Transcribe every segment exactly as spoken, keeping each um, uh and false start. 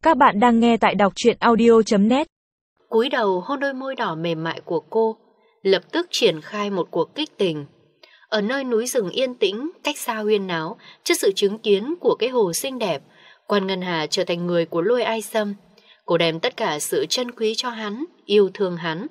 Các bạn đang nghe tại đọc truyện audio chấm net. Cúi đầu hôn đôi môi đỏ mềm mại của cô, lập tức triển khai một cuộc kích tình. Ở nơi núi rừng yên tĩnh, cách xa huyên náo, trước sự chứng kiến của cái hồ xinh đẹp, Quan Ngân Hà trở thành người của Lôi Ai Sâm. Cô đem tất cả sự trân quý cho hắn, yêu thương hắn.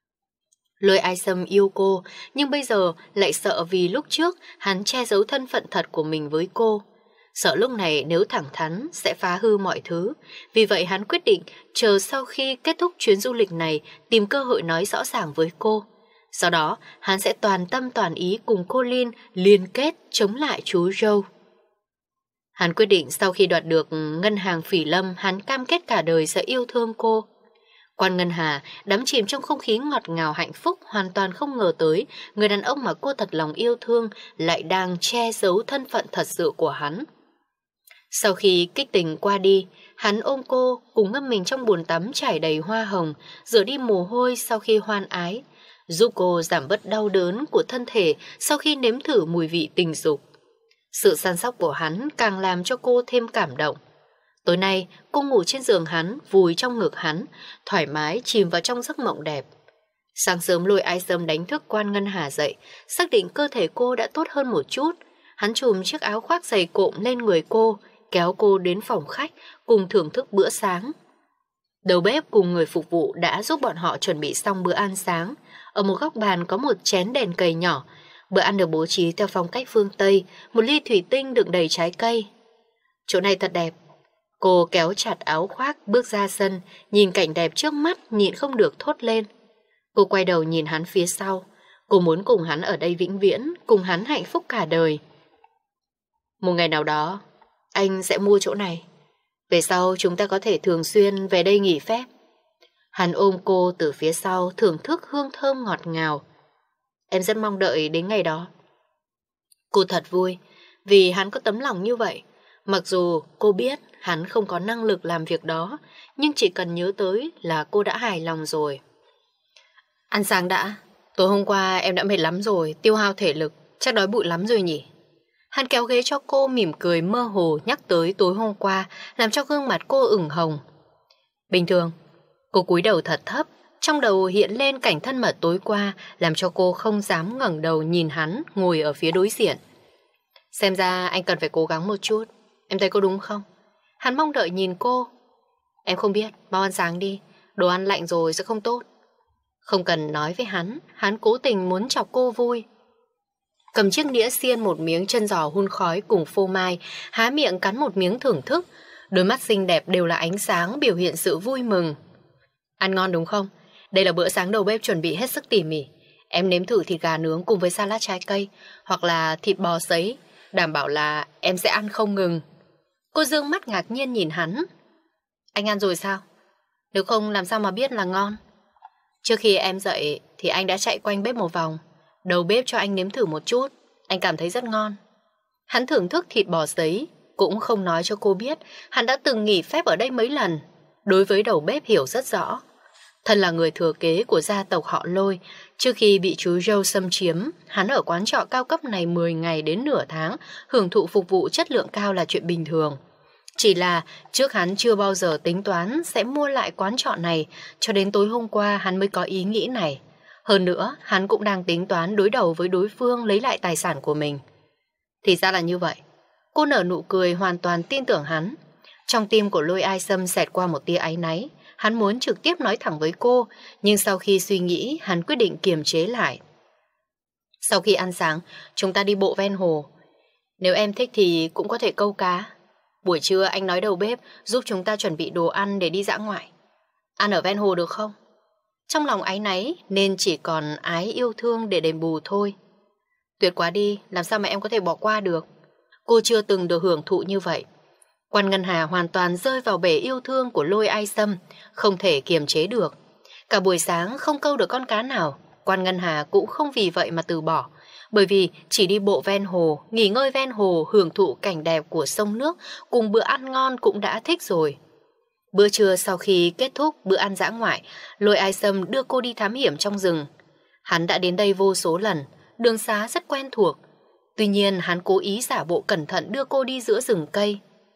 Lôi Ai Sâm yêu cô, nhưng bây giờ lại sợ vì lúc trước hắn che giấu thân phận thật của mình với cô. Sợ lúc này nếu thẳng thắn sẽ phá hư mọi thứ. Vì vậy hắn quyết định chờ sau khi kết thúc chuyến du lịch này tìm cơ hội nói rõ ràng với cô. Sau đó hắn sẽ toàn tâm toàn ý cùng cô Linh liên kết chống lại chú Joe. Hắn quyết định sau khi đoạt được ngân hàng Phỉ Lâm, hắn cam kết cả đời sẽ yêu thương cô. Quan Ngân Hà đắm chìm trong không khí ngọt ngào hạnh phúc, hoàn toàn không ngờ tới người đàn ông mà cô thật lòng yêu thương lại đang che giấu thân phận thật sự của hắn. Sau khi kích tình qua đi, hắn ôm cô cùng ngâm mình trong bồn tắm chảy đầy hoa hồng, rửa đi mồ hôi sau khi hoan ái, giúp cô giảm bớt đau đớn của thân thể sau khi nếm thử mùi vị tình dục. Sự săn sóc của hắn càng làm cho cô thêm cảm động. Tối nay, cô ngủ trên giường hắn, vùi trong ngực hắn, thoải mái chìm vào trong giấc mộng đẹp. Sáng sớm Lôi Ai Sâm đánh thức Quan Ngân Hà dậy, xác định cơ thể cô đã tốt hơn một chút. Hắn trùm chiếc áo khoác dày cộm lên người cô, kéo cô đến phòng khách cùng thưởng thức bữa sáng. Đầu bếp cùng người phục vụ đã giúp bọn họ chuẩn bị xong bữa ăn sáng. Ở một góc bàn có một chén đèn cầy nhỏ. Bữa ăn được bố trí theo phong cách phương Tây, một ly thủy tinh đựng đầy trái cây. Chỗ này thật đẹp. Cô kéo chặt áo khoác bước ra sân, nhìn cảnh đẹp trước mắt nhịn không được thốt lên. Cô quay đầu nhìn hắn phía sau. Cô muốn cùng hắn ở đây vĩnh viễn, cùng hắn hạnh phúc cả đời. Một ngày nào đó, anh sẽ mua chỗ này. Về sau chúng ta có thể thường xuyên về đây nghỉ phép. Hắn ôm cô từ phía sau, thưởng thức hương thơm ngọt ngào. Em rất mong đợi đến ngày đó. Cô thật vui vì hắn có tấm lòng như vậy. Mặc dù cô biết hắn không có năng lực làm việc đó, nhưng chỉ cần nhớ tới là cô đã hài lòng rồi. Ăn sáng đã. Tối hôm qua em đã mệt lắm rồi, tiêu hao thể lực, chắc đói bụng lắm rồi nhỉ. Hắn kéo ghế cho cô, mỉm cười mơ hồ nhắc tới tối hôm qua, làm cho gương mặt cô ửng hồng. Bình thường. Cô cúi đầu thật thấp, trong đầu hiện lên cảnh thân mật tối qua, làm cho cô không dám ngẩng đầu nhìn hắn ngồi ở phía đối diện. Xem ra anh cần phải cố gắng một chút. Em thấy có đúng không? Hắn mong đợi nhìn cô. Em không biết, mau ăn sáng đi, đồ ăn lạnh rồi sẽ không tốt. Không cần nói với hắn, hắn cố tình muốn chọc cô vui. Cầm chiếc đĩa xiên một miếng chân giò hun khói cùng phô mai, há miệng cắn một miếng thưởng thức. Đôi mắt xinh đẹp đều là ánh sáng biểu hiện sự vui mừng. Ăn ngon đúng không? Đây là bữa sáng đầu bếp chuẩn bị hết sức tỉ mỉ. Em nếm thử thịt gà nướng cùng với salad trái cây, hoặc là thịt bò sấy, đảm bảo là em sẽ ăn không ngừng. Cô dương mắt ngạc nhiên nhìn hắn. Anh ăn rồi sao? Nếu không làm sao mà biết là ngon? Trước khi em dậy thì anh đã chạy quanh bếp một vòng. Đầu bếp cho anh nếm thử một chút, anh cảm thấy rất ngon. Hắn thưởng thức thịt bò sấy, cũng không nói cho cô biết hắn đã từng nghỉ phép ở đây mấy lần. Đối với đầu bếp hiểu rất rõ. Thân là người thừa kế của gia tộc họ Lôi, trước khi bị chú Joe xâm chiếm, hắn ở quán trọ cao cấp này mười ngày đến nửa tháng, hưởng thụ phục vụ chất lượng cao là chuyện bình thường. Chỉ là trước hắn chưa bao giờ tính toán sẽ mua lại quán trọ này, cho đến tối hôm qua hắn mới có ý nghĩ này. Hơn nữa, hắn cũng đang tính toán đối đầu với đối phương lấy lại tài sản của mình. Thì ra là như vậy. Cô nở nụ cười hoàn toàn tin tưởng hắn. Trong tim của Lôi Ai Sâm xẹt qua một tia áy náy. Hắn muốn trực tiếp nói thẳng với cô, nhưng sau khi suy nghĩ, hắn quyết định kiềm chế lại. Sau khi ăn sáng, chúng ta đi bộ ven hồ. Nếu em thích thì cũng có thể câu cá. Buổi trưa anh nói đầu bếp giúp chúng ta chuẩn bị đồ ăn để đi dã ngoại. Ăn ở ven hồ được không? Trong lòng áy náy nên chỉ còn ái yêu thương để đền bù thôi. Tuyệt quá đi, làm sao mà em có thể bỏ qua được. Cô chưa từng được hưởng thụ như vậy. Quan Ngân Hà hoàn toàn rơi vào bể yêu thương của Lôi Ai Sâm, không thể kiềm chế được. Cả buổi sáng không câu được con cá nào, Quan Ngân Hà cũng không vì vậy mà từ bỏ. Bởi vì chỉ đi bộ ven hồ, nghỉ ngơi ven hồ, hưởng thụ cảnh đẹp của sông nước cùng bữa ăn ngon cũng đã thích rồi. Bữa trưa sau khi kết thúc bữa ăn dã ngoại, Lôi Ai Sâm đưa cô đi thám hiểm trong rừng. Hắn đã đến đây vô số lần, đường xá rất quen thuộc. Tuy nhiên hắn cố ý giả bộ cẩn thận đưa cô đi giữa rừng cây.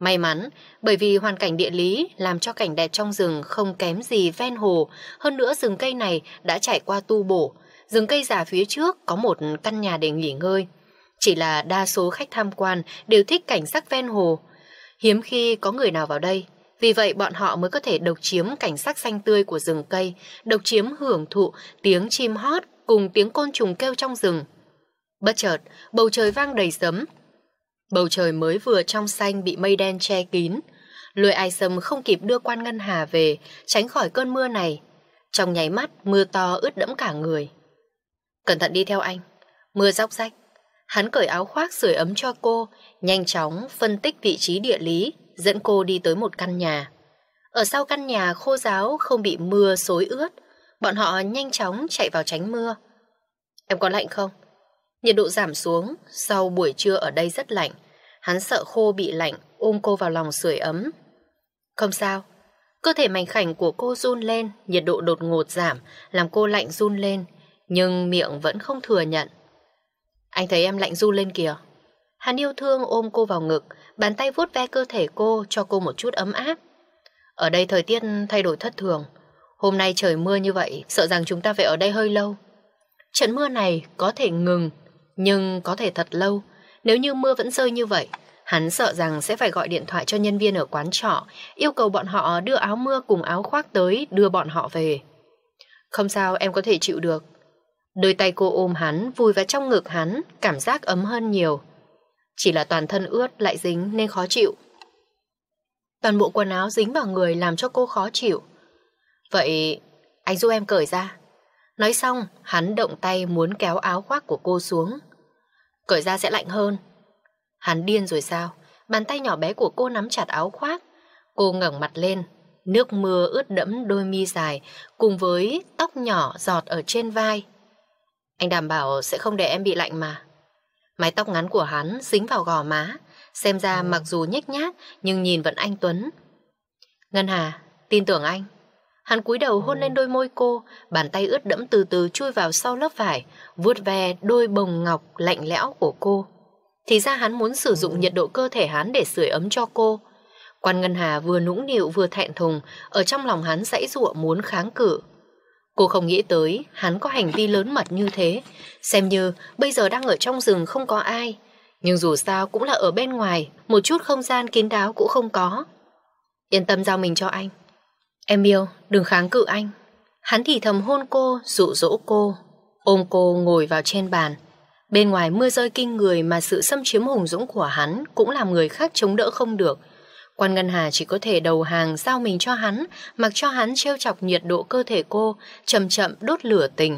May mắn, bởi vì hoàn cảnh địa lý làm cho cảnh đẹp trong rừng không kém gì ven hồ, hơn nữa rừng cây này đã trải qua tu bổ, rừng cây già phía trước có một căn nhà để nghỉ ngơi. Chỉ là đa số khách tham quan đều thích cảnh sắc ven hồ, hiếm khi có người nào vào đây, vì vậy bọn họ mới có thể độc chiếm cảnh sắc xanh tươi của rừng cây, độc chiếm hưởng thụ tiếng chim hót cùng tiếng côn trùng kêu trong rừng. Bất chợt, bầu trời vang đầy sấm. Bầu trời mới vừa trong xanh bị mây đen che kín. Lôi Ai Sâm không kịp đưa Quan Ngân Hà về, tránh khỏi cơn mưa này. Trong nháy mắt, mưa to ướt đẫm cả người. Cẩn thận đi theo anh. Mưa róc rách. Hắn cởi áo khoác sưởi ấm cho cô, nhanh chóng phân tích vị trí địa lý, dẫn cô đi tới một căn nhà. Ở sau căn nhà khô ráo không bị mưa xối ướt, bọn họ nhanh chóng chạy vào tránh mưa. Em có lạnh không? Nhiệt độ giảm xuống, sau buổi trưa ở đây rất lạnh. Hắn sợ khô bị lạnh, ôm cô vào lòng sưởi ấm. Không sao. Cơ thể mảnh khảnh của cô run lên, nhiệt độ đột ngột giảm, làm cô lạnh run lên, nhưng miệng vẫn không thừa nhận. Anh thấy em lạnh run lên kìa. Hắn yêu thương ôm cô vào ngực, bàn tay vuốt ve cơ thể cô, cho cô một chút ấm áp. Ở đây thời tiết thay đổi thất thường. Hôm nay trời mưa như vậy, sợ rằng chúng ta phải ở đây hơi lâu. Trận mưa này có thể ngừng, nhưng có thể thật lâu. Nếu như mưa vẫn rơi như vậy, hắn sợ rằng sẽ phải gọi điện thoại cho nhân viên ở quán trọ, yêu cầu bọn họ đưa áo mưa cùng áo khoác tới, đưa bọn họ về. Không sao, em có thể chịu được. Đôi tay cô ôm hắn, vùi vào trong ngực hắn, cảm giác ấm hơn nhiều. Chỉ là toàn thân ướt lại dính nên khó chịu. Toàn bộ quần áo dính vào người làm cho cô khó chịu. Vậy anh giúp em cởi ra. Nói xong, hắn động tay muốn kéo áo khoác của cô xuống. Cởi ra sẽ lạnh hơn. Hắn điên rồi sao? Bàn tay nhỏ bé của cô nắm chặt áo khoác. Cô ngẩng mặt lên, nước mưa ướt đẫm đôi mi dài cùng với tóc nhỏ giọt ở trên vai. Anh đảm bảo sẽ không để em bị lạnh mà. Mái tóc ngắn của hắn dính vào gò má, xem ra mặc dù nhếch nhác nhưng nhìn vẫn anh tuấn. Ngân Hà, tin tưởng anh. Hắn cúi đầu hôn lên đôi môi cô, bàn tay ướt đẫm từ từ chui vào sau lớp vải, vuốt ve đôi bồng ngọc lạnh lẽo của cô. Thì ra hắn muốn sử dụng nhiệt độ cơ thể hắn để sưởi ấm cho cô. Quan Ngân Hà vừa nũng nịu vừa thẹn thùng, ở trong lòng hắn giãy giụa muốn kháng cự. Cô không nghĩ tới hắn có hành vi lớn mật như thế, xem như bây giờ đang ở trong rừng không có ai, nhưng dù sao cũng là ở bên ngoài, một chút không gian kín đáo cũng không có. Yên tâm giao mình cho anh. Em yêu, đừng kháng cự anh. Hắn thì thầm hôn cô, dụ dỗ cô, ôm cô ngồi vào trên bàn. Bên ngoài mưa rơi kinh người mà sự xâm chiếm hùng dũng của hắn cũng làm người khác chống đỡ không được. Quan Ngân Hà chỉ có thể đầu hàng giao mình cho hắn, mặc cho hắn trêu chọc nhiệt độ cơ thể cô, chậm chậm đốt lửa tình.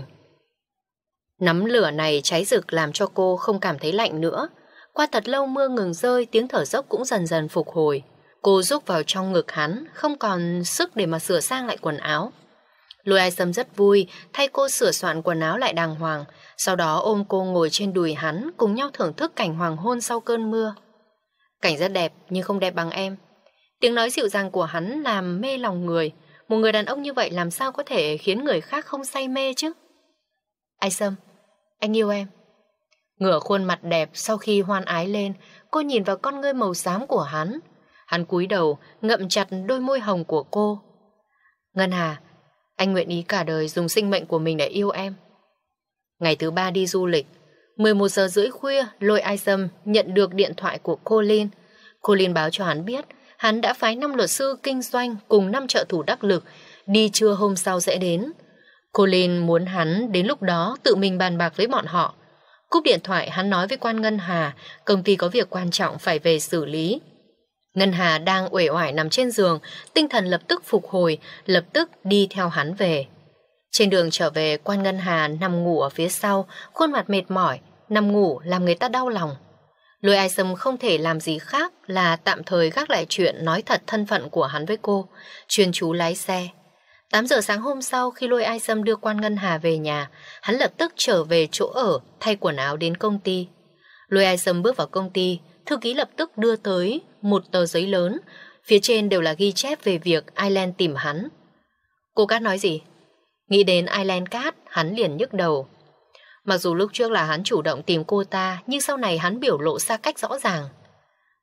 Nắm lửa này cháy rực làm cho cô không cảm thấy lạnh nữa. Qua thật lâu mưa ngừng rơi, tiếng thở dốc cũng dần dần phục hồi. Cô rúc vào trong ngực hắn, không còn sức để mà sửa sang lại quần áo. Lôi Ai Sâm rất vui, thay cô sửa soạn quần áo lại đàng hoàng, sau đó ôm cô ngồi trên đùi hắn, cùng nhau thưởng thức cảnh hoàng hôn sau cơn mưa. Cảnh rất đẹp, nhưng không đẹp bằng em. Tiếng nói dịu dàng của hắn làm mê lòng người. Một người đàn ông như vậy làm sao có thể khiến người khác không say mê chứ? Ai Sâm, anh yêu em. Ngửa khuôn mặt đẹp sau khi hoan ái lên, cô nhìn vào con ngươi màu xám của hắn. Hắn cúi đầu, ngậm chặt đôi môi hồng của cô. Ngân Hà, anh nguyện ý cả đời dùng sinh mệnh của mình để yêu em. Ngày thứ ba đi du lịch, mười một giờ rưỡi khuya, Lôi Ai Sâm nhận được điện thoại của Colin. Colin báo cho hắn biết hắn đã phái năm luật sư kinh doanh cùng năm trợ thủ đắc lực, đi trưa hôm sau sẽ đến. Colin muốn hắn đến lúc đó tự mình bàn bạc với bọn họ. Cúp điện thoại, hắn nói với Quan Ngân Hà công ty có việc quan trọng phải về xử lý. Ngân Hà đang uể oải nằm trên giường, tinh thần lập tức phục hồi, lập tức đi theo hắn về. Trên đường trở về, Quan Ngân Hà nằm ngủ ở phía sau, khuôn mặt mệt mỏi, nằm ngủ làm người ta đau lòng. Lôi Ai Sâm không thể làm gì khác là tạm thời gác lại chuyện nói thật thân phận của hắn với cô, chuyên chú lái xe. tám giờ sáng hôm sau, khi Lôi Ai Sâm đưa Quan Ngân Hà về nhà, hắn lập tức trở về chỗ ở, thay quần áo đến công ty. Lôi Ai Sâm bước vào công ty, thư ký lập tức đưa tới một tờ giấy lớn, phía trên đều là ghi chép về việc Island tìm hắn. Cô Cát nói gì? Nghĩ đến Island Cát, hắn liền nhức đầu. Mặc dù lúc trước là hắn chủ động tìm cô ta, nhưng sau này hắn biểu lộ xa cách rõ ràng.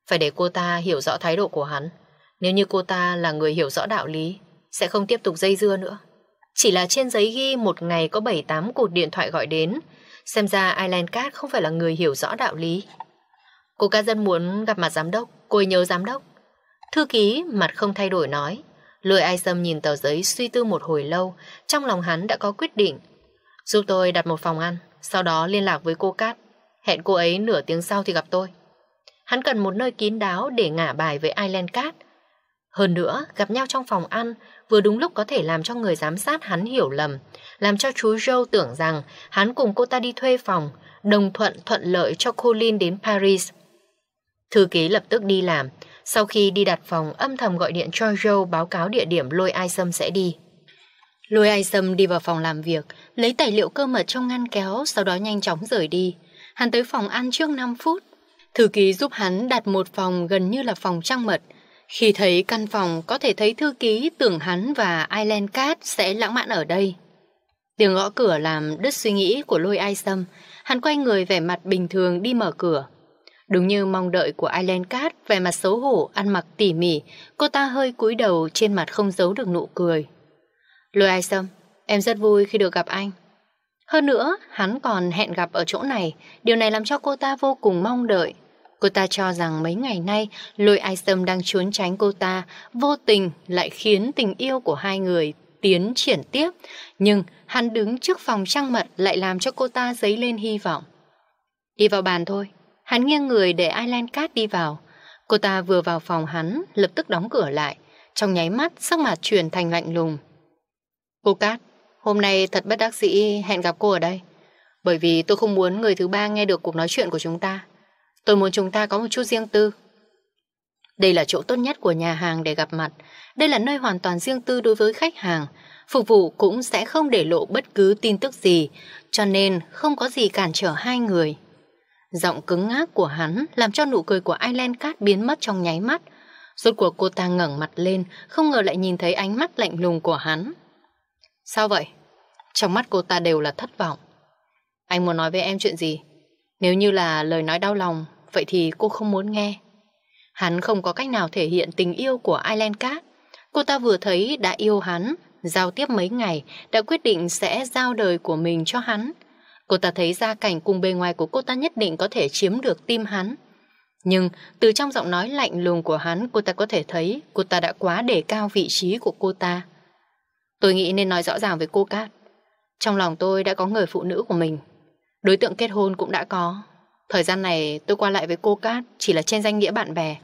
Phải để cô ta hiểu rõ thái độ của hắn. Nếu như cô ta là người hiểu rõ đạo lý, sẽ không tiếp tục dây dưa nữa. Chỉ là trên giấy ghi một ngày có bảy tám cuộc điện thoại gọi đến. Xem ra Island Cat không phải là người hiểu rõ đạo lý. Cô Cat rất muốn gặp mặt giám đốc. Cô ấy nhớ giám đốc. Thư ký mặt không thay đổi nói. Lôi Ai Sâm nhìn tờ giấy suy tư một hồi lâu. Trong lòng hắn đã có quyết định. Giúp tôi đặt một phòng ăn, sau đó liên lạc với cô Cat. Hẹn cô ấy nửa tiếng sau thì gặp tôi. Hắn cần một nơi kín đáo để ngả bài với Island Cat. Hơn nữa, gặp nhau trong phòng ăn vừa đúng lúc có thể làm cho người giám sát hắn hiểu lầm, làm cho chú Joe tưởng rằng hắn cùng cô ta đi thuê phòng, đồng thuận thuận lợi cho Colin đến Paris. Thư ký lập tức đi làm. Sau khi đi đặt phòng, âm thầm gọi điện cho Joe báo cáo địa điểm Lôi Ai Sâm sẽ đi. Lôi Ai Sâm đi vào phòng làm việc, lấy tài liệu cơ mật trong ngăn kéo, sau đó nhanh chóng rời đi. Hắn tới phòng ăn trước năm phút. Thư ký giúp hắn đặt một phòng gần như là phòng trăng mật. Khi thấy căn phòng, có thể thấy thư ký tưởng hắn và Island Cat sẽ lãng mạn ở đây. Tiếng gõ cửa làm đứt suy nghĩ của Lôi Ai Sâm. Hắn quay người vẻ mặt bình thường đi mở cửa. Đúng như mong đợi của Island Cat, vẻ mặt xấu hổ, ăn mặc tỉ mỉ, cô ta hơi cúi đầu, trên mặt không giấu được nụ cười. Lôi Ai Sâm, em rất vui khi được gặp anh. Hơn nữa, hắn còn hẹn gặp ở chỗ này, điều này làm cho cô ta vô cùng mong đợi. Cô ta cho rằng mấy ngày nay Lôi Ai Sâm đang trốn tránh cô ta, vô tình lại khiến tình yêu của hai người tiến triển tiếp. Nhưng hắn đứng trước phòng trăng mật lại làm cho cô ta dấy lên hy vọng. Đi vào bàn thôi. Hắn nghiêng người để Island Cat đi vào. Cô ta vừa vào phòng hắn, lập tức đóng cửa lại. Trong nháy mắt, sắc mặt chuyển thành lạnh lùng. Cô Cat, hôm nay thật bất đắc dĩ hẹn gặp cô ở đây. Bởi vì tôi không muốn người thứ ba nghe được cuộc nói chuyện của chúng ta. Tôi muốn chúng ta có một chút riêng tư. Đây là chỗ tốt nhất của nhà hàng để gặp mặt. Đây là nơi hoàn toàn riêng tư đối với khách hàng. Phục vụ cũng sẽ không để lộ bất cứ tin tức gì, cho nên không có gì cản trở hai người. Giọng cứng ngắc của hắn làm cho nụ cười của Island Cat biến mất trong nháy mắt. Rốt cuộc cô ta ngẩng mặt lên, không ngờ lại nhìn thấy ánh mắt lạnh lùng của hắn. Sao vậy? Trong mắt cô ta đều là thất vọng. Anh muốn nói với em chuyện gì? Nếu như là lời nói đau lòng, vậy thì cô không muốn nghe. Hắn không có cách nào thể hiện tình yêu của Island Cat. Cô ta vừa thấy đã yêu hắn, giao tiếp mấy ngày, đã quyết định sẽ giao đời của mình cho hắn. Cô ta thấy gia cảnh cùng bề ngoài của cô ta nhất định có thể chiếm được tim hắn. Nhưng từ trong giọng nói lạnh lùng của hắn, cô ta có thể thấy cô ta đã quá đề cao vị trí của cô ta. Tôi nghĩ nên nói rõ ràng với cô Cat. Trong lòng tôi đã có người phụ nữ của mình. Đối tượng kết hôn cũng đã có. Thời gian này tôi qua lại với cô Cat chỉ là trên danh nghĩa bạn bè.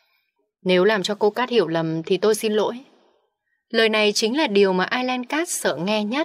Nếu làm cho cô Cat hiểu lầm thì tôi xin lỗi. Lời này chính là điều mà Island Cat sợ nghe nhất.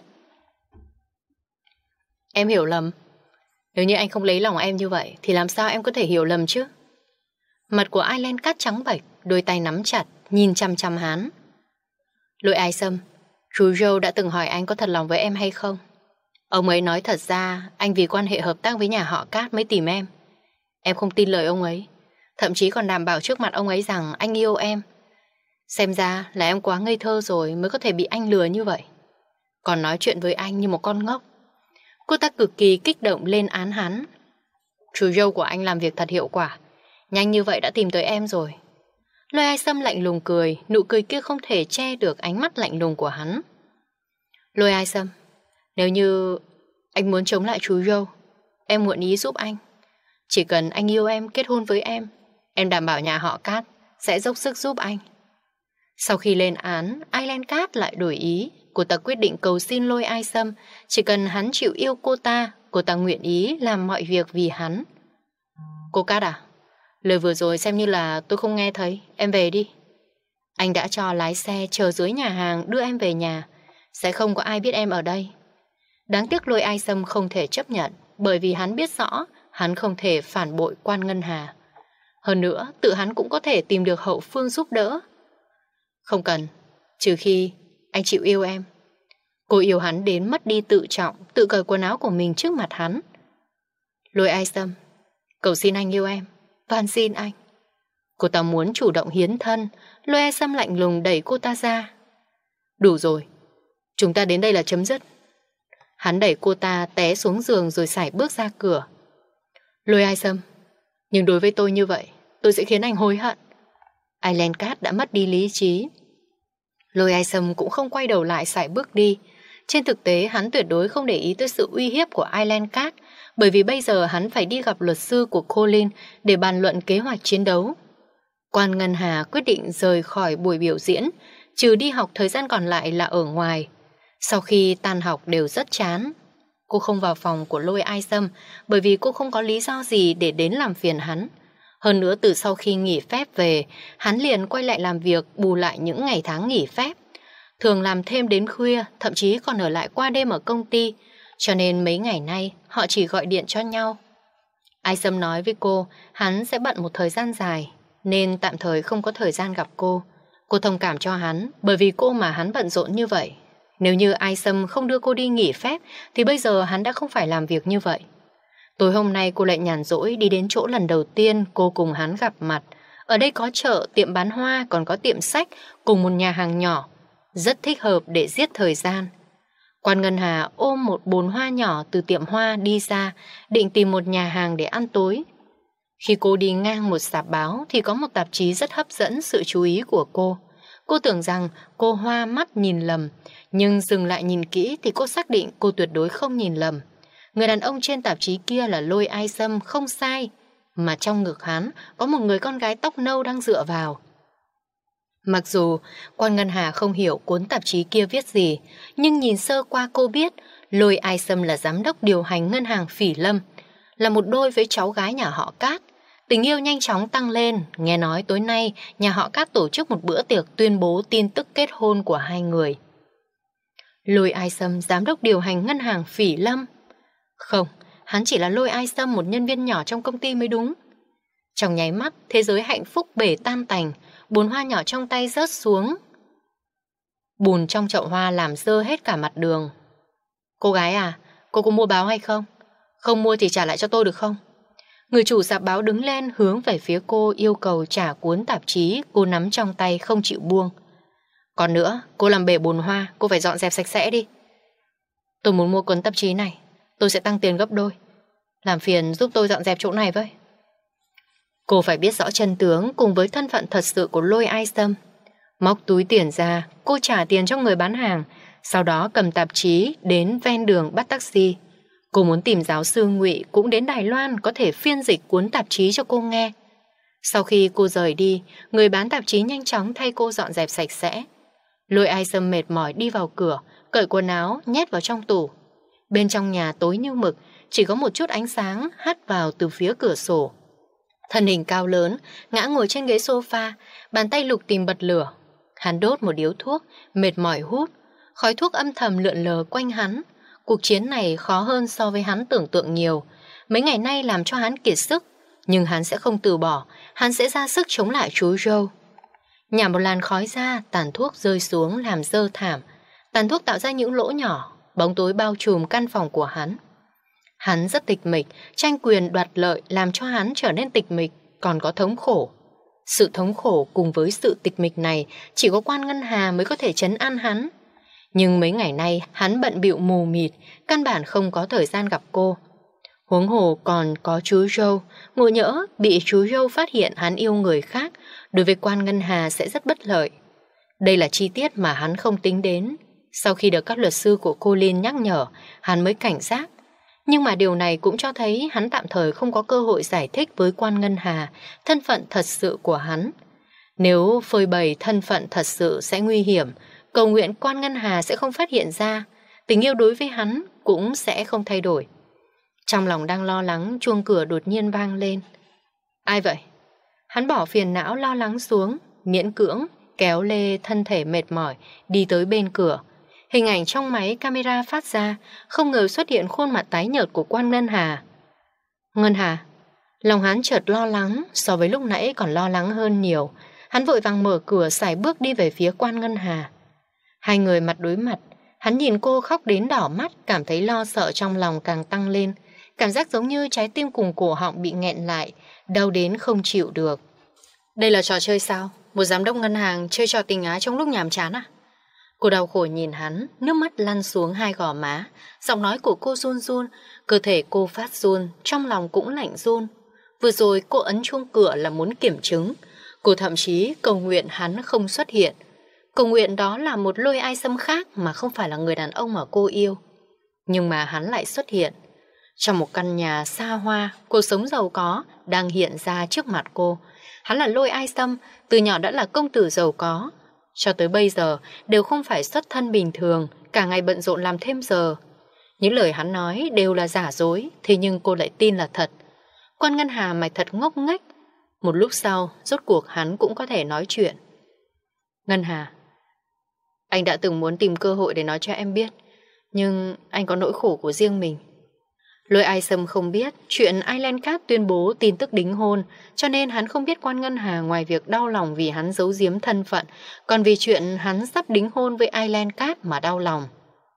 Em hiểu lầm. Nếu như anh không lấy lòng em như vậy thì làm sao em có thể hiểu lầm chứ? Mặt của Island Cat trắng bệch, đôi tay nắm chặt, nhìn chăm chăm hắn. Lôi Ai Sâm, chú Joe đã từng hỏi anh có thật lòng với em hay không? Ông ấy nói thật ra anh vì quan hệ hợp tác với nhà họ Cat mới tìm em. Em không tin lời ông ấy, thậm chí còn đảm bảo trước mặt ông ấy rằng anh yêu em. Xem ra là em quá ngây thơ rồi mới có thể bị anh lừa như vậy. Còn nói chuyện với anh như một con ngốc. Cô ta cực kỳ kích động lên án hắn. Chú Joe của anh làm việc thật hiệu quả, nhanh như vậy đã tìm tới em rồi. Lôi Ai Sâm lạnh lùng cười, nụ cười kia không thể che được ánh mắt lạnh lùng của hắn. Lôi Ai Sâm, nếu như anh muốn chống lại chú Joe, em nguyện ý giúp anh. Chỉ cần anh yêu em, kết hôn với em, em đảm bảo nhà họ Cat sẽ dốc sức giúp anh. Sau khi lên án, Island Cat lại đổi ý. Cô ta quyết định cầu xin Lôi Ai Sâm. Chỉ cần hắn chịu yêu cô ta, cô ta nguyện ý làm mọi việc vì hắn. Cô Cat à, lời vừa rồi xem như là tôi không nghe thấy. Em về đi. Anh đã cho lái xe chờ dưới nhà hàng đưa em về nhà. Sẽ không có ai biết em ở đây. Đáng tiếc Lôi Ai Sâm không thể chấp nhận, bởi vì hắn biết rõ hắn không thể phản bội Quan Ngân Hà. Hơn nữa, tự hắn cũng có thể tìm được hậu phương giúp đỡ. Không cần, trừ khi anh chịu yêu em. Cô yêu hắn đến mất đi tự trọng, tự cởi quần áo của mình trước mặt hắn. Lôi Ai Sâm, cầu xin anh yêu em, van xin anh. Cô ta muốn chủ động hiến thân. Lôi Ai Sâm lạnh lùng đẩy cô ta ra. Đủ rồi, chúng ta đến đây là chấm dứt. Hắn đẩy cô ta té xuống giường rồi sải bước ra cửa. Lôi Ai Sâm, nhưng đối với tôi như vậy, tôi sẽ khiến anh hối hận. Island Cat đã mất đi lý trí. Lôi Ai Sâm cũng không quay đầu lại sải bước đi. Trên thực tế hắn tuyệt đối không để ý tới sự uy hiếp của Island Cat, bởi vì bây giờ hắn phải đi gặp luật sư của Colin để bàn luận kế hoạch chiến đấu. Quan Ngân Hà quyết định rời khỏi buổi biểu diễn, trừ đi học thời gian còn lại là ở ngoài. Sau khi tan học đều rất chán. Cô không vào phòng của Lôi Ai Sâm bởi vì cô không có lý do gì để đến làm phiền hắn. Hơn nữa từ sau khi nghỉ phép về, hắn liền quay lại làm việc bù lại những ngày tháng nghỉ phép. Thường làm thêm đến khuya, thậm chí còn ở lại qua đêm ở công ty, cho nên mấy ngày nay họ chỉ gọi điện cho nhau. Ai Sâm nói với cô hắn sẽ bận một thời gian dài, nên tạm thời không có thời gian gặp cô. Cô thông cảm cho hắn, bởi vì cô mà hắn bận rộn như vậy. Nếu như Ai Sâm không đưa cô đi nghỉ phép, thì bây giờ hắn đã không phải làm việc như vậy. Tối hôm nay cô lại nhàn rỗi đi đến chỗ lần đầu tiên cô cùng hắn gặp mặt. Ở đây có chợ, tiệm bán hoa, còn có tiệm sách, cùng một nhà hàng nhỏ. Rất thích hợp để giết thời gian. Quan Ngân Hà ôm một bồn hoa nhỏ từ tiệm hoa đi ra, định tìm một nhà hàng để ăn tối. Khi cô đi ngang một sạp báo thì có một tạp chí rất hấp dẫn sự chú ý của cô. Cô tưởng rằng cô hoa mắt nhìn lầm, nhưng dừng lại nhìn kỹ thì cô xác định cô tuyệt đối không nhìn lầm. Người đàn ông trên tạp chí kia là Lôi Ai Sâm không sai, mà trong ngực hắn có một người con gái tóc nâu đang dựa vào. Mặc dù Quan Ngân Hà không hiểu cuốn tạp chí kia viết gì, nhưng nhìn sơ qua cô biết Lôi Ai Sâm là giám đốc điều hành ngân hàng Phỉ Lâm, là một đôi với cháu gái nhà họ Cát. Tình yêu nhanh chóng tăng lên, nghe nói tối nay nhà họ Cát tổ chức một bữa tiệc tuyên bố tin tức kết hôn của hai người. Lôi Ai Sâm giám đốc điều hành ngân hàng Phỉ Lâm? Không, hắn chỉ là Lôi Ai Sâm, một nhân viên nhỏ trong công ty mới đúng. Trong nháy mắt, thế giới hạnh phúc bể tan tành, bồn hoa nhỏ trong tay rớt xuống. Bùn trong chậu hoa làm dơ hết cả mặt đường. Cô gái à, cô có mua báo hay không? Không mua thì trả lại cho tôi được không? Người chủ sạp báo đứng lên hướng về phía cô yêu cầu trả cuốn tạp chí cô nắm trong tay không chịu buông. Còn nữa, cô làm bể bồn hoa, cô phải dọn dẹp sạch sẽ đi. Tôi muốn mua cuốn tạp chí này, tôi sẽ tăng tiền gấp đôi. Làm phiền giúp tôi dọn dẹp chỗ này với. Cô phải biết rõ chân tướng cùng với thân phận thật sự của Lôi Ai Sâm. Móc túi tiền ra, cô trả tiền cho người bán hàng, sau đó cầm tạp chí đến ven đường bắt taxi. Cô muốn tìm giáo sư Ngụy cũng đến Đài Loan có thể phiên dịch cuốn tạp chí cho cô nghe. Sau khi cô rời đi, người bán tạp chí nhanh chóng thay cô dọn dẹp sạch sẽ. Lôi Ai Sâm mệt mỏi đi vào cửa, cởi quần áo nhét vào trong tủ. Bên trong nhà tối như mực, chỉ có một chút ánh sáng hắt vào từ phía cửa sổ. Thân hình cao lớn, ngã ngồi trên ghế sofa, bàn tay lục tìm bật lửa. Hắn đốt một điếu thuốc, mệt mỏi hút. Khói thuốc âm thầm lượn lờ quanh hắn. Cuộc chiến này khó hơn so với hắn tưởng tượng nhiều. Mấy ngày nay làm cho hắn kiệt sức, nhưng hắn sẽ không từ bỏ, hắn sẽ ra sức chống lại chú Joe. Nhả một làn khói ra, tàn thuốc rơi xuống làm dơ thảm. Tàn thuốc tạo ra những lỗ nhỏ, bóng tối bao trùm căn phòng của hắn. Hắn rất tịch mịch, tranh quyền đoạt lợi làm cho hắn trở nên tịch mịch, còn có thống khổ. Sự thống khổ cùng với sự tịch mịch này chỉ có Quan Ngân Hà mới có thể trấn an hắn. Nhưng mấy ngày nay hắn bận bịu mù mịt, căn bản không có thời gian gặp cô. Huống hồ còn có chú Joe, ngộ nhỡ bị chú Joe phát hiện hắn yêu người khác, đối với Quan Ngân Hà sẽ rất bất lợi. Đây là chi tiết mà hắn không tính đến. Sau khi được các luật sư của Colin nhắc nhở, hắn mới cảnh giác. Nhưng mà điều này cũng cho thấy hắn tạm thời không có cơ hội giải thích với Quan Ngân Hà thân phận thật sự của hắn. Nếu phơi bày thân phận thật sự sẽ nguy hiểm, cầu nguyện Quan Ngân Hà sẽ không phát hiện ra, tình yêu đối với hắn cũng sẽ không thay đổi. Trong lòng đang lo lắng, chuông cửa đột nhiên vang lên. Ai vậy? Hắn bỏ phiền não lo lắng xuống, miễn cưỡng kéo lê thân thể mệt mỏi đi tới bên cửa. Hình ảnh trong máy camera phát ra, không ngờ xuất hiện khuôn mặt tái nhợt của Quan Ngân Hà. Ngân Hà, lòng hắn chợt lo lắng, so với lúc nãy còn lo lắng hơn nhiều. Hắn vội vàng mở cửa sải bước đi về phía Quan Ngân Hà. Hai người mặt đối mặt, hắn nhìn cô khóc đến đỏ mắt, cảm thấy lo sợ trong lòng càng tăng lên. Cảm giác giống như trái tim cùng cổ họng bị nghẹn lại, đau đến không chịu được. Đây là trò chơi sao? Một giám đốc ngân hàng chơi trò tình ái trong lúc nhàm chán à? Cô đau khổ nhìn hắn, nước mắt lăn xuống hai gò má. Giọng nói của cô run run, cơ thể cô phát run, trong lòng cũng lạnh run. Vừa rồi cô ấn chuông cửa là muốn kiểm chứng. Cô thậm chí cầu nguyện hắn không xuất hiện. Cầu nguyện đó là một Lôi Ai Sâm khác mà không phải là người đàn ông mà cô yêu. Nhưng mà hắn lại xuất hiện. Trong một căn nhà xa hoa, cuộc sống giàu có đang hiện ra trước mặt cô. Hắn là Lôi Ai Sâm, từ nhỏ đã là công tử giàu có. Cho tới bây giờ đều không phải xuất thân bình thường, cả ngày bận rộn làm thêm giờ. Những lời hắn nói đều là giả dối, thế nhưng cô lại tin là thật. Quan Ngân Hà mày thật ngốc nghếch. Một lúc sau, rốt cuộc hắn cũng có thể nói chuyện. Ngân Hà, anh đã từng muốn tìm cơ hội để nói cho em biết, nhưng anh có nỗi khổ của riêng mình. Lôi Ai Sâm không biết chuyện Island Cat tuyên bố tin tức đính hôn, cho nên hắn không biết Quan Ngân Hà ngoài việc đau lòng vì hắn giấu giếm thân phận, còn vì chuyện hắn sắp đính hôn với Island Cat mà đau lòng.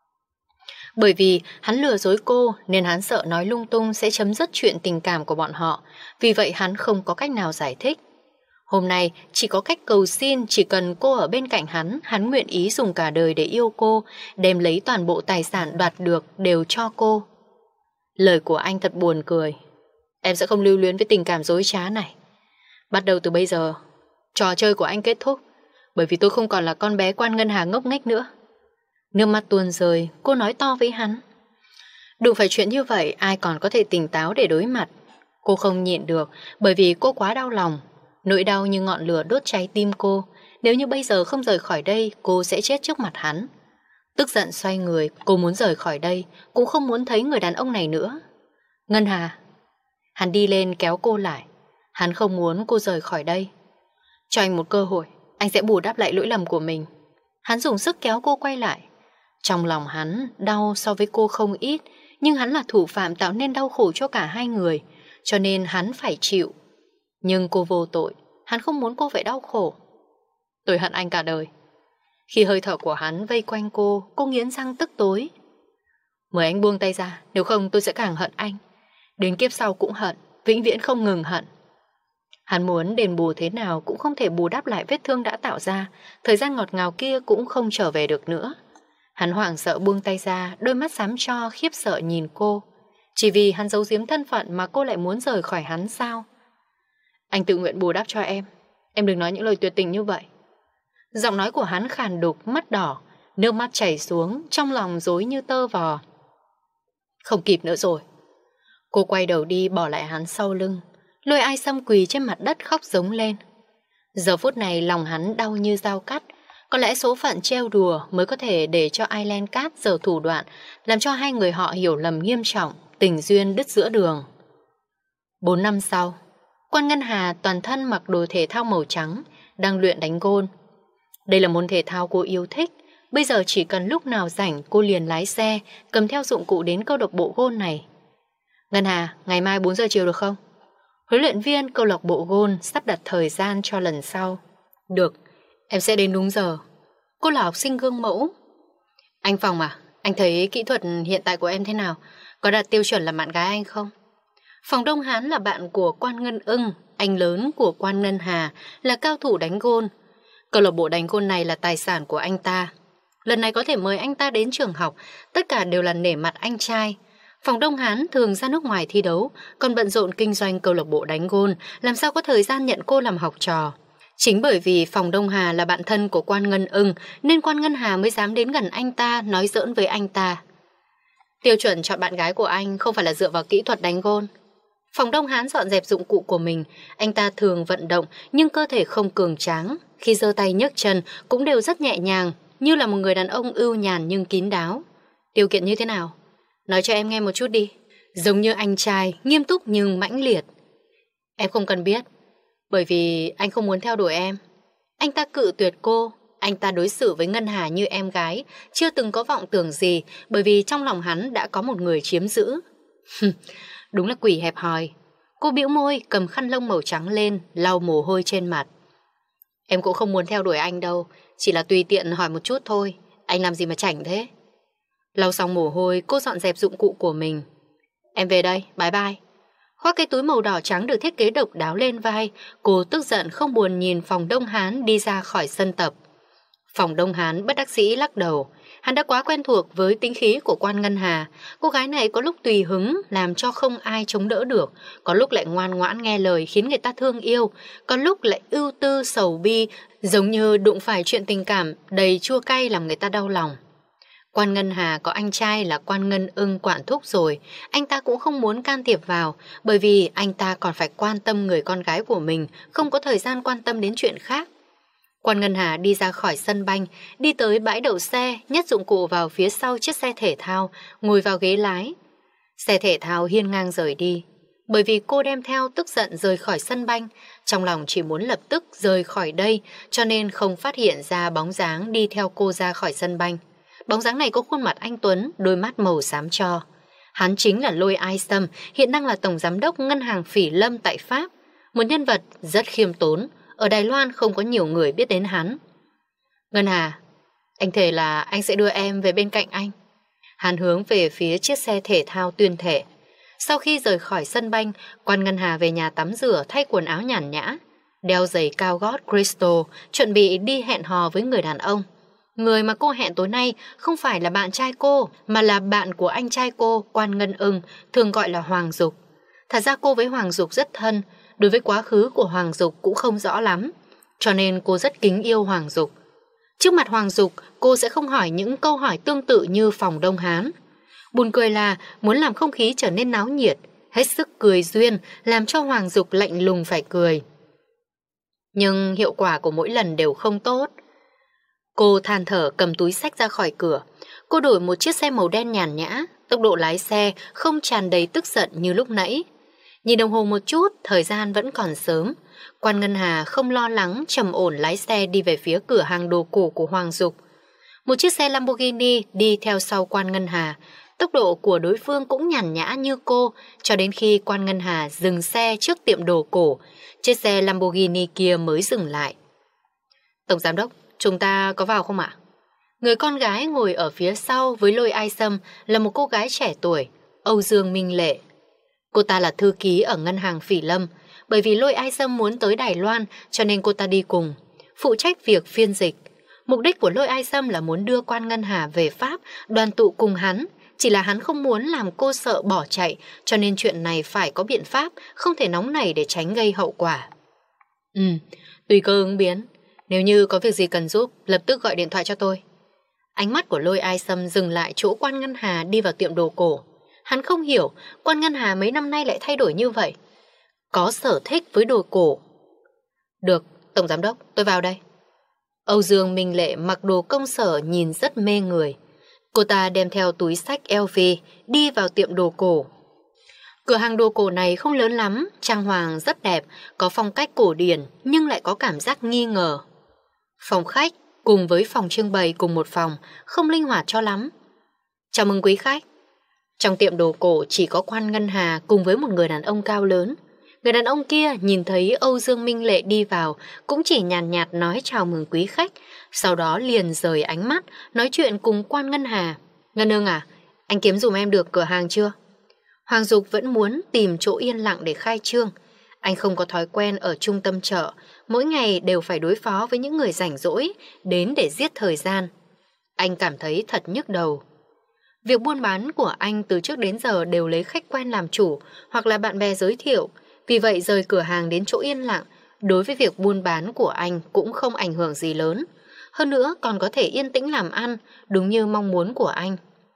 Bởi vì hắn lừa dối cô nên hắn sợ nói lung tung sẽ chấm dứt chuyện tình cảm của bọn họ, vì vậy hắn không có cách nào giải thích. Hôm nay chỉ có cách cầu xin, chỉ cần cô ở bên cạnh hắn, hắn nguyện ý dùng cả đời để yêu cô, đem lấy toàn bộ tài sản đoạt được đều cho cô. Lời của anh thật buồn cười. Em sẽ không lưu luyến với tình cảm dối trá này. Bắt đầu từ bây giờ, trò chơi của anh kết thúc, bởi vì tôi không còn là con bé Quan Ngân Hà ngốc nghếch nữa. Nước mắt tuôn rơi, cô nói to với hắn. Đụng phải chuyện như vậy, ai còn có thể tỉnh táo để đối mặt. Cô không nhịn được, bởi vì cô quá đau lòng. Nỗi đau như ngọn lửa đốt cháy tim cô. Nếu như bây giờ không rời khỏi đây, cô sẽ chết trước mặt hắn. Tức giận xoay người, cô muốn rời khỏi đây, cũng không muốn thấy người đàn ông này nữa. Ngân Hà. Hắn đi lên kéo cô lại. Hắn không muốn cô rời khỏi đây. Cho anh một cơ hội, anh sẽ bù đắp lại lỗi lầm của mình. Hắn dùng sức kéo cô quay lại. Trong lòng hắn đau so với cô không ít, nhưng hắn là thủ phạm tạo nên đau khổ cho cả hai người, cho nên hắn phải chịu. Nhưng cô vô tội, hắn không muốn cô phải đau khổ. Tôi hận anh cả đời. Khi hơi thở của hắn vây quanh cô, cô nghiến răng tức tối. Mời anh buông tay ra, nếu không tôi sẽ càng hận anh. Đến kiếp sau cũng hận, vĩnh viễn không ngừng hận. Hắn muốn đền bù thế nào cũng không thể bù đắp lại vết thương đã tạo ra, thời gian ngọt ngào kia cũng không trở về được nữa. Hắn hoảng sợ buông tay ra, đôi mắt xám cho khiếp sợ nhìn cô. Chỉ vì hắn giấu giếm thân phận mà cô lại muốn rời khỏi hắn sao? Anh tự nguyện bù đắp cho em. Em đừng nói những lời tuyệt tình như vậy. Giọng nói của hắn khàn đục, mắt đỏ, nước mắt chảy xuống, trong lòng rối như tơ vò. Không kịp nữa rồi. Cô quay đầu đi bỏ lại hắn sau lưng. Lôi Ai Sâm quỳ trên mặt đất khóc giống lên. Giờ phút này lòng hắn đau như dao cắt. Có lẽ số phận trêu đùa mới có thể để cho Island Cat giở thủ đoạn, làm cho hai người họ hiểu lầm nghiêm trọng, tình duyên đứt giữa đường. Bốn năm sau, Quan Ngân Hà toàn thân mặc đồ thể thao màu trắng, đang luyện đánh gôn. Đây là môn thể thao cô yêu thích. Bây giờ chỉ cần lúc nào rảnh cô liền lái xe, cầm theo dụng cụ đến câu lạc bộ gôn này. Ngân Hà, ngày mai bốn giờ chiều được không? Huấn luyện viên câu lạc bộ gôn sắp đặt thời gian cho lần sau. Được, em sẽ đến đúng giờ. Cô là học sinh gương mẫu. Anh Phòng à, anh thấy kỹ thuật hiện tại của em thế nào? Có đạt tiêu chuẩn làm bạn gái anh không? Phòng Đông Hán là bạn của Quan Ngân Ưng, anh lớn của Quan Ngân Hà, là cao thủ đánh gôn. Câu lạc bộ đánh gôn này là tài sản của anh ta. Lần này có thể mời anh ta đến trường học, tất cả đều là nể mặt anh trai. Phòng Đông Hán thường ra nước ngoài thi đấu, còn bận rộn kinh doanh câu lạc bộ đánh gôn, làm sao có thời gian nhận cô làm học trò. Chính bởi vì Phòng Đông Hà là bạn thân của Quan Ngân Ưng, nên Quan Ngân Hà mới dám đến gần anh ta, nói giỡn với anh ta. Tiêu chuẩn chọn bạn gái của anh không phải là dựa vào kỹ thuật đánh gôn. Phòng Đông Hán dọn dẹp dụng cụ của mình, anh ta thường vận động nhưng cơ thể không cường tráng. Khi giơ tay nhấc chân cũng đều rất nhẹ nhàng, như là một người đàn ông ưu nhàn nhưng kín đáo. Điều kiện như thế nào? Nói cho em nghe một chút đi. Giống như anh trai, nghiêm túc nhưng mãnh liệt. Em không cần biết, bởi vì anh không muốn theo đuổi em. Anh ta cự tuyệt cô. Anh ta đối xử với Ngân Hà như em gái, chưa từng có vọng tưởng gì, bởi vì trong lòng hắn đã có một người chiếm giữ. Đúng là quỷ hẹp hòi. Cô bĩu môi, cầm khăn lông màu trắng lên, lau mồ hôi trên mặt. Em cũng không muốn theo đuổi anh đâu, chỉ là tùy tiện hỏi một chút thôi. Anh làm gì mà chảnh thế? Lau xong mồ hôi, cô dọn dẹp dụng cụ của mình. Em về đây, bye bye. Khoác cái túi màu đỏ trắng được thiết kế độc đáo lên vai, cô tức giận không buồn nhìn Phòng Đông Hán đi ra khỏi sân tập. Phòng Đông Hán bất đắc dĩ lắc đầu. Hắn đã quá quen thuộc với tính khí của Quan Ngân Hà. Cô gái này có lúc tùy hứng làm cho không ai chống đỡ được, có lúc lại ngoan ngoãn nghe lời khiến người ta thương yêu, có lúc lại ưu tư sầu bi, giống như đụng phải chuyện tình cảm đầy chua cay làm người ta đau lòng. Quan Ngân Hà có anh trai là Quan Ngân Ưng quản thúc rồi, anh ta cũng không muốn can thiệp vào, bởi vì anh ta còn phải quan tâm người con gái của mình, không có thời gian quan tâm đến chuyện khác. Quan Ngân Hà đi ra khỏi sân banh, đi tới bãi đậu xe, nhét dụng cụ vào phía sau chiếc xe thể thao, ngồi vào ghế lái. Xe thể thao hiên ngang rời đi. Bởi vì cô đem theo tức giận rời khỏi sân banh, trong lòng chỉ muốn lập tức rời khỏi đây, cho nên không phát hiện ra bóng dáng đi theo cô ra khỏi sân banh. Bóng dáng này có khuôn mặt anh tuấn, đôi mắt màu xám tro. Hắn chính là Lôi Ai Sâm, hiện đang là tổng giám đốc ngân hàng Phỉ Lâm tại Pháp, một nhân vật rất khiêm tốn. Ở Đài Loan không có nhiều người biết đến hắn. Ngân Hà, anh thề là anh sẽ đưa em về bên cạnh anh. Hắn hướng về phía chiếc xe thể thao tuyên thệ. Sau khi rời khỏi sân banh, Quan Ngân Hà về nhà tắm rửa thay quần áo nhàn nhã, đeo giày cao gót Crystal, chuẩn bị đi hẹn hò với người đàn ông. Người mà cô hẹn tối nay không phải là bạn trai cô, mà là bạn của anh trai cô, Quan Ngân Ưng, thường gọi là Hoàng Dục. Thật ra cô với Hoàng Dục rất thân, đối với quá khứ của Hoàng Dục cũng không rõ lắm, cho nên cô rất kính yêu Hoàng Dục. Trước mặt Hoàng Dục, cô sẽ không hỏi những câu hỏi tương tự như Phòng Đông Hán. Buồn cười là muốn làm không khí trở nên náo nhiệt, hết sức cười duyên, làm cho Hoàng Dục lạnh lùng phải cười. Nhưng hiệu quả của mỗi lần đều không tốt. Cô than thở cầm túi xách ra khỏi cửa. Cô đổi một chiếc xe màu đen nhàn nhã, tốc độ lái xe không tràn đầy tức giận như lúc nãy. Nhìn đồng hồ một chút, thời gian vẫn còn sớm. Quan Ngân Hà không lo lắng, trầm ổn lái xe đi về phía cửa hàng đồ cổ của Hoàng Dục. Một chiếc xe Lamborghini đi theo sau Quan Ngân Hà. Tốc độ của đối phương cũng nhàn nhã như cô, cho đến khi Quan Ngân Hà dừng xe trước tiệm đồ cổ, chiếc xe Lamborghini kia mới dừng lại. Tổng giám đốc, chúng ta có vào không ạ? Người con gái ngồi ở phía sau với Lôi Ai Sâm là một cô gái trẻ tuổi, Âu Dương Minh Lệ. Cô ta là thư ký ở ngân hàng Phỉ Lâm, bởi vì Lôi Ai Sâm muốn tới Đài Loan cho nên cô ta đi cùng, phụ trách việc phiên dịch. Mục đích của Lôi Ai Sâm là muốn đưa Quan Ngân Hà về Pháp, đoàn tụ cùng hắn, chỉ là hắn không muốn làm cô sợ bỏ chạy, cho nên chuyện này phải có biện pháp, không thể nóng nảy để tránh gây hậu quả. Ừ, tùy cơ ứng biến, nếu như có việc gì cần giúp, lập tức gọi điện thoại cho tôi. Ánh mắt của Lôi Ai Sâm dừng lại chỗ Quan Ngân Hà đi vào tiệm đồ cổ. Hắn không hiểu Quan Ngân Hà mấy năm nay lại thay đổi như vậy. Có sở thích với đồ cổ. Được, tổng giám đốc, tôi vào đây. Âu Dương Minh Lệ mặc đồ công sở nhìn rất mê người. Cô ta đem theo túi xách L V đi vào tiệm đồ cổ. Cửa hàng đồ cổ này không lớn lắm, trang hoàng rất đẹp, có phong cách cổ điển nhưng lại có cảm giác nghi ngờ. Phòng khách cùng với phòng trưng bày cùng một phòng, không linh hoạt cho lắm. Chào mừng quý khách. Trong tiệm đồ cổ chỉ có Quan Ngân Hà cùng với một người đàn ông cao lớn. Người đàn ông kia nhìn thấy Âu Dương Minh Lệ đi vào cũng chỉ nhàn nhạt, nhạt nói chào mừng quý khách, sau đó liền rời ánh mắt nói chuyện cùng Quan Ngân Hà. Ngân Ưng à, anh kiếm dùm em được cửa hàng chưa? Hoàng Dục vẫn muốn tìm chỗ yên lặng để khai trương. Anh không có thói quen ở trung tâm chợ, mỗi ngày đều phải đối phó với những người rảnh rỗi đến để giết thời gian. Anh cảm thấy thật nhức đầu. Việc buôn bán của anh từ trước đến giờ đều lấy khách quen làm chủ hoặc là bạn bè giới thiệu, vì vậy rời cửa hàng đến chỗ yên lặng đối với việc buôn bán của anh cũng không ảnh hưởng gì lớn. Hơn nữa còn có thể yên tĩnh làm ăn, đúng như mong muốn của anh.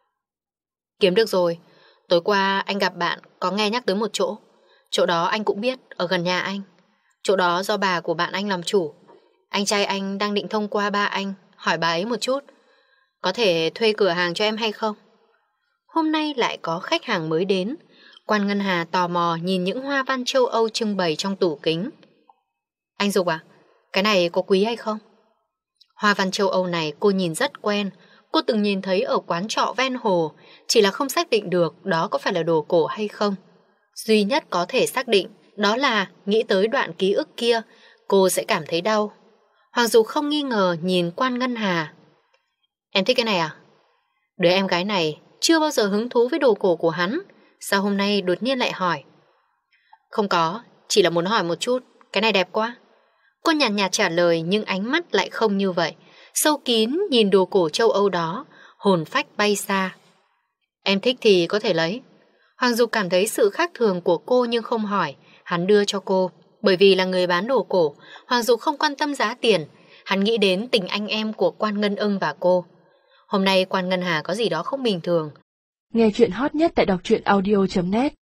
Kiếm được rồi, tối qua anh gặp bạn có nghe nhắc tới một chỗ. Chỗ đó anh cũng biết, ở gần nhà anh. Chỗ đó do bà của bạn anh làm chủ. Anh trai anh đang định thông qua ba anh, hỏi bà ấy một chút. Có thể thuê cửa hàng cho em hay không? Hôm nay lại có khách hàng mới đến. Quan Ngân Hà tò mò nhìn những hoa văn châu Âu trưng bày trong tủ kính. Anh Dục à, cái này có quý hay không? Hoa văn châu Âu này cô nhìn rất quen. Cô từng nhìn thấy ở quán trọ ven hồ, chỉ là không xác định được đó có phải là đồ cổ hay không. Duy nhất có thể xác định đó là nghĩ tới đoạn ký ức kia, cô sẽ cảm thấy đau. Hoàng Dục không nghi ngờ nhìn Quan Ngân Hà. Em thích cái này à? Đứa em gái này chưa bao giờ hứng thú với đồ cổ của hắn, sao hôm nay đột nhiên lại hỏi? Không có, chỉ là muốn hỏi một chút, cái này đẹp quá. Cô nhàn nhạt trả lời nhưng ánh mắt lại không như vậy. sâu kín nhìn đồ cổ châu Âu đó, hồn phách bay xa. Em thích thì có thể lấy. Hoàng Dục cảm thấy sự khác thường của cô nhưng không hỏi, hắn đưa cho cô. Bởi vì là người bán đồ cổ, Hoàng Dục không quan tâm giá tiền, hắn nghĩ đến tình anh em của Quan Ngân Ưng và cô. Hôm nay Quan Ngân Hà có gì đó không bình thường. Nghe chuyện hot nhất tại đọc truyện audio chấm net